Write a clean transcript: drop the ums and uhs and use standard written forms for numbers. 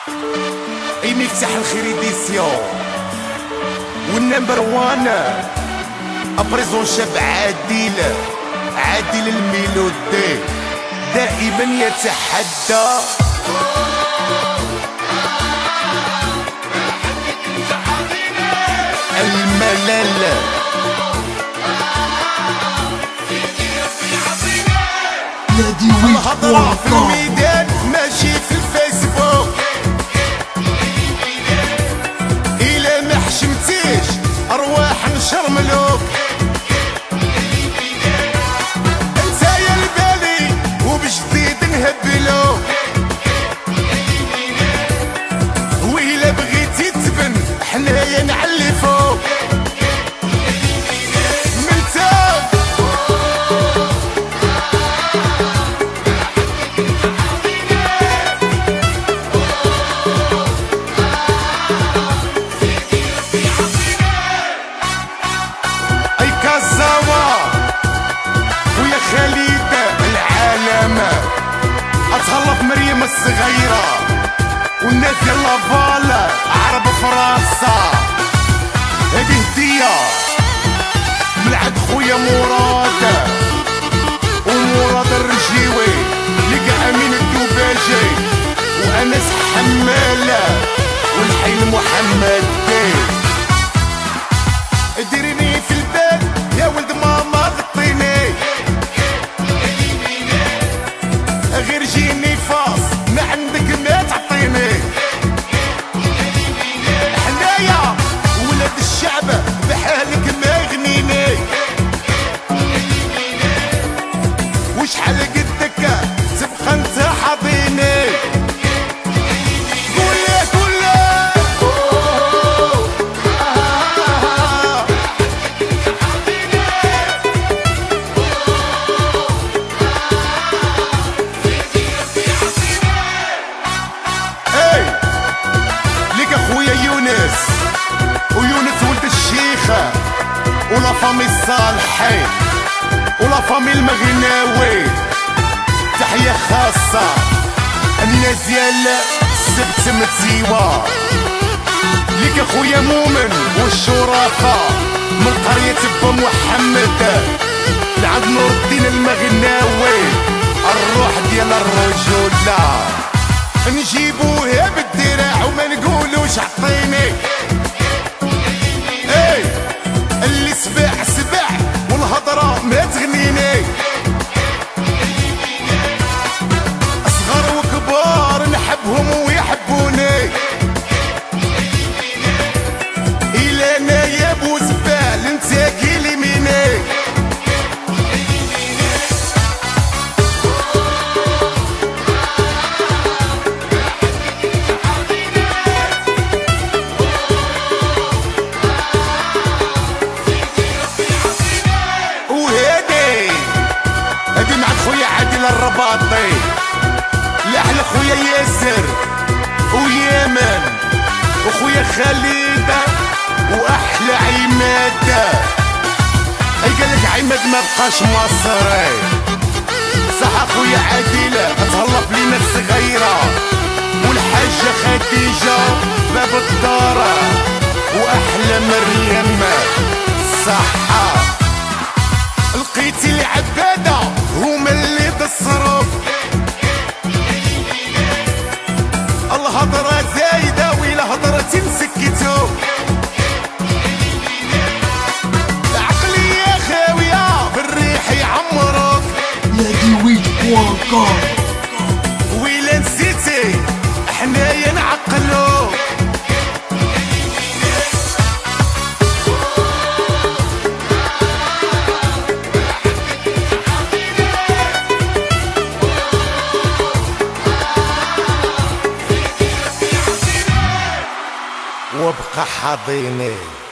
اي مفتاح الخير ايديسيون والنمبر وان ابريزون شاب عادل الميلودي دائما يتحدى الملل. الهضرة في الميدان ماشي في الفيسبوك، إلا ما حشمتيش أرواح نشرملوك. انتايا البالي وبجديد نهبلوك، وإلا بغيتي تبن حنايا نعلفوك. أتهلط مريم الصغيرة والناس ديال لافال عرب فرنسا. هادي هدية من عند خويا مراد ومراد الرجيوي لقى أمين الدوباجي وأنس حمالة والحين محمد ديريني في البال يا ولد ماما غطيني، غير جيني فاص ما عندك ما تعطيني. حنايا ولاد الشعب بحالك ما يغنيني، وشحال قدك تبقى انت حاضيني. ويونس ولد الشيخة ولا فامي الصالحي ولا فامي المغناوي، تحية خاصة الناس ديال السبت متزيوة ليك اخويا مؤمن والشرفاء من قرية بو محمد لعند نور الدين المغناوي. الروح ديال الرجولة نجيبوها بالدراع وما نقولوش عطيني. اي اللي سبع والهضرة ما تغنيني، اصغر وكبار نحبهم ويحبوني. إلا انا يا بو زبال انت كيلي ميني. الرباطي لأحلى خويا ياسر ويامن وخويا خالد وأحلى عماد. أي قالك عماد ما بقاش مصري صح خويا عادلة تهلط لينا الصغيرة والحاجة خديجة باب الدار وأحلى مريم صحة. لقيتي العبادة هما اللي تصرف الهضرة زايدة ويلا هضرة تنسكتو. العقلية خاوية بالريح يعمرك يا ديويت.com. ويلا نسيتي حنايا نعقلوك. وابقى حاضيني.